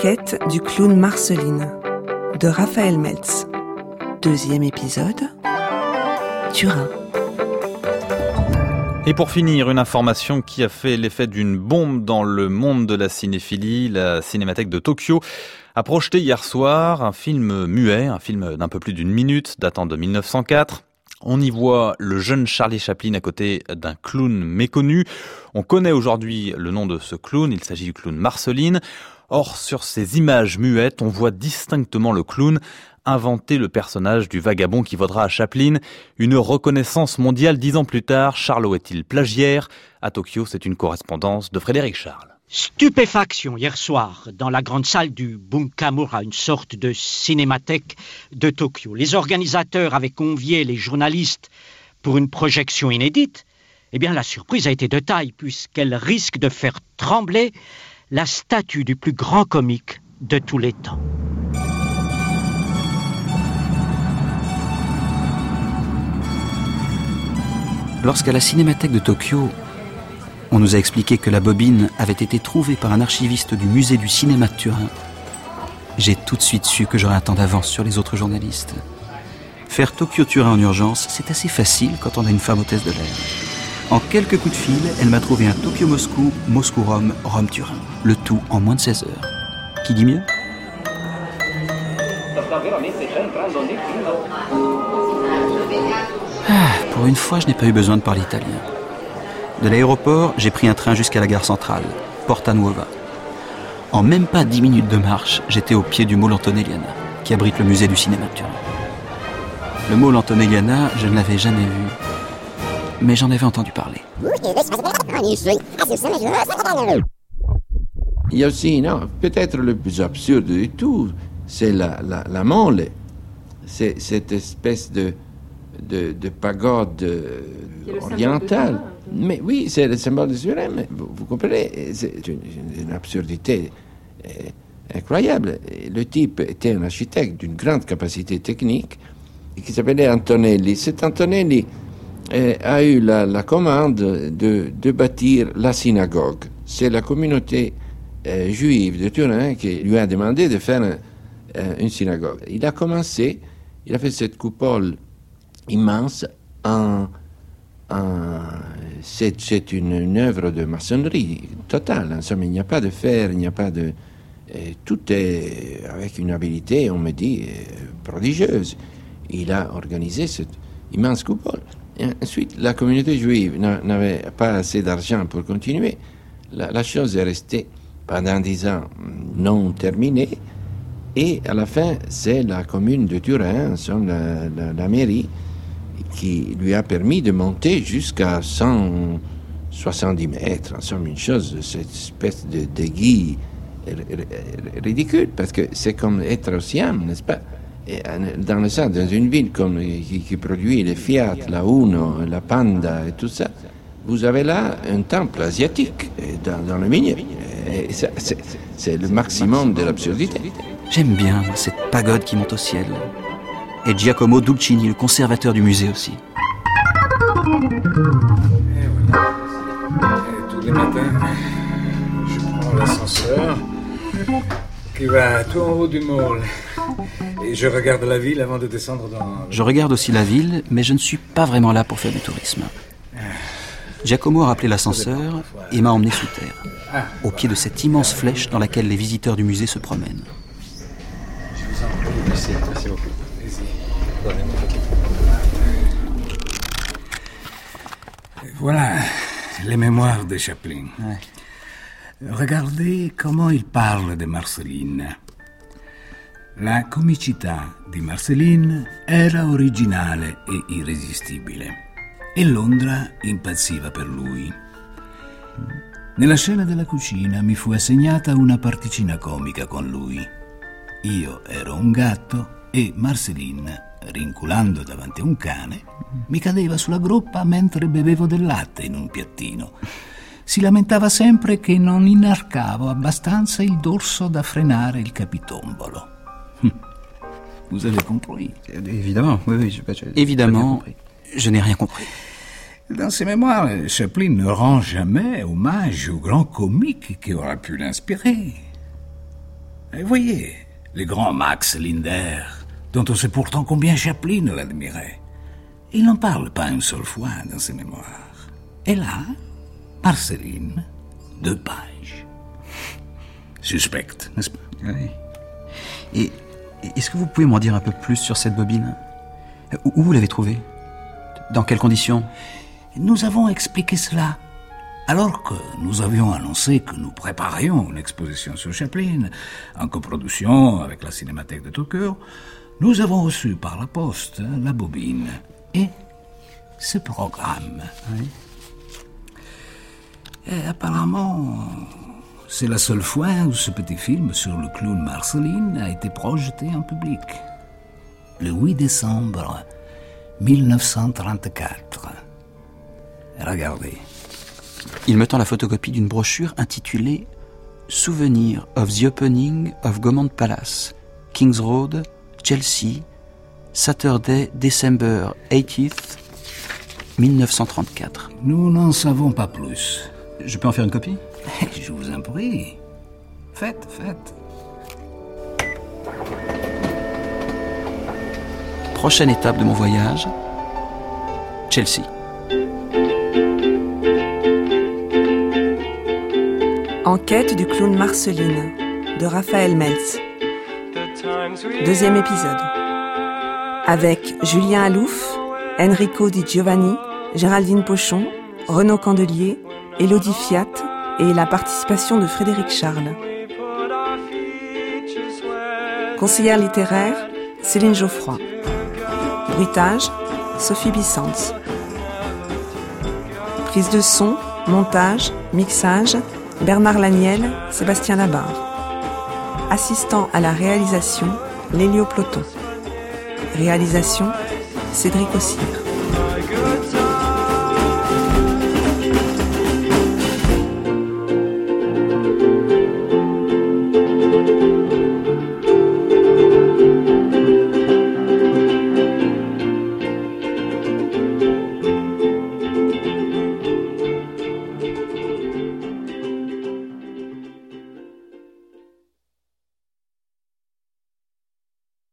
quête du clown Marceline de Raphaël Meltz. 2e épisode, Turin. Et pour finir, une information qui a fait l'effet d'une bombe dans le monde de la cinéphilie. La Cinémathèque de Tokyo a projeté hier soir un film muet, un film d'un peu plus d'1 minute, datant de 1904. On y voit le jeune Charlie Chaplin à côté d'un clown méconnu. On connaît aujourd'hui le nom de ce clown, il s'agit du clown Marceline. Or, sur ces images muettes, on voit distinctement le clown inventer le personnage du vagabond qui vaudra à Chaplin une reconnaissance mondiale 10 ans plus tard. Charlot est-il plagiaire ? À Tokyo, c'est une correspondance de Frédéric Charles. Stupéfaction hier soir dans la grande salle du Bunkamura, une sorte de cinémathèque de Tokyo. Les organisateurs avaient convié les journalistes pour une projection inédite. Eh bien, la surprise a été de taille puisqu'elle risque de faire trembler la statue du plus grand comique de tous les temps. Lorsqu'à la Cinémathèque de Tokyo, on nous a expliqué que la bobine avait été trouvée par un archiviste du musée du cinéma de Turin, j'ai tout de suite su que j'aurais un temps d'avance sur les autres journalistes. Faire Tokyo-Turin en urgence, c'est assez facile quand on a une femme hôtesse de l'air. En quelques coups de fil, elle m'a trouvé un Tokyo-Moscou, Moscou-Rome, Rome-Turin. Le tout en moins de 16 heures. Qui dit mieux ? Pour une fois, je n'ai pas eu besoin de parler italien. De l'aéroport, j'ai pris un train jusqu'à la gare centrale, Porta Nuova. En même pas 10 minutes de marche, j'étais au pied du Mall Antonelliana, qui abrite le musée du cinéma de Turin. Le Mall Antonelliana, je ne l'avais jamais vu, mais j'en avais entendu parler. Il y a aussi, peut-être le plus absurde de tout, c'est la mole. C'est cette espèce de pagode orientale. Mais oui, c'est le symbole de Turin, mais vous comprenez, c'est une absurdité incroyable. Le type était un architecte d'une grande capacité technique qui s'appelait Antonelli. Cet Antonelli a eu la commande de bâtir la synagogue. C'est la communauté juive de Turin qui lui a demandé de faire une synagogue. Il a fait cette coupole immense c'est une œuvre de maçonnerie totale. En somme, il n'y a pas de fer, il n'y a pas de... tout est avec une habileté, on me dit, prodigieuse. Il a organisé cette immense coupole. Et ensuite, la communauté juive n'avait pas assez d'argent pour continuer. La chose est restée pendant 10 ans non terminée. Et à la fin, c'est la commune de Turin, la mairie, qui lui a permis de monter jusqu'à 170 mètres. En somme, une chose, cette espèce de déguis ridicule, parce que c'est comme être au Siam, n'est-ce pas? Et dans le sens, dans une ville comme qui produit les Fiat, la Uno, la Panda et tout ça, vous avez là un temple asiatique dans le milieu. Et ça, c'est le maximum de l'absurdité. J'aime bien cette pagode qui monte au ciel. Et Giacomo Dulcini, le conservateur du musée aussi. Et voilà. Et tous les matins, je prends l'ascenseur qui va tout en haut du mall. Et je regarde la ville avant de descendre dans... Je regarde aussi la ville, mais je ne suis pas vraiment là pour faire du tourisme. Giacomo a rappelé l'ascenseur et m'a emmené sous terre, au pied de cette immense flèche dans laquelle les visiteurs du musée se promènent. Je vous en prie. Merci beaucoup. Voilà les mémoires de Chaplin. Ouais. Regardez comment il parle de Marceline. La comicità di Marceline era originale e irresistibile e Londra impazziva per lui. Nella scena della cucina mi fu assegnata una particina comica con lui. Io ero un gatto e Marceline, rinculando davanti a un cane, mi cadeva sulla groppa mentre bevevo del latte in un piattino. Si lamentava sempre che non inarcavo abbastanza il dorso da frenare il capitombolo. Vous avez compris? Évidemment, oui, évidemment, je n'ai rien compris. Dans ses mémoires, Chaplin ne rend jamais hommage au grand comique qui aura pu l'inspirer. Et voyez, les grands Max Linder, dont on sait pourtant combien Chaplin l'admirait. Il n'en parle pas une seule fois dans ses mémoires. Et là, Marceline, 2 pages. Suspecte, n'est-ce pas? Oui. Et est-ce que vous pouvez m'en dire un peu plus sur cette bobine? Où vous l'avez trouvée? Dans quelles conditions? Nous avons expliqué cela. Alors que nous avions annoncé que nous préparions une exposition sur Chaplin, en coproduction avec la Cinémathèque de Tokyo, nous avons reçu par la poste la bobine et ce programme. Oui. Et apparemment, c'est la seule fois où ce petit film sur le clown Marceline a été projeté en public. Le 8 décembre 1934. Regardez. Il me tend la photocopie d'une brochure intitulée « Souvenir of the Opening of Gaumont Palace, Kings Road, Chelsea, Saturday, December 18th, 1934. » Nous n'en savons pas plus. Je peux en faire une copie? Je vous en prie. Faites. Prochaine étape de mon voyage, Chelsea. Enquête du clown Marceline de Raphaël Meltz. 2e épisode. Avec Julien Alouf, Enrico Di Giovanni, Géraldine Pochon, Renaud Candelier, Élodie Fiat et la participation de Frédéric Charles. Conseillère littéraire, Céline Geoffroy. Bruitage, Sophie Bissens. Prise de son, montage, mixage, Bernard Laniel, Sébastien Labarre. Assistant à la réalisation, Lélio Ploton. Réalisation, Cédric Ossire.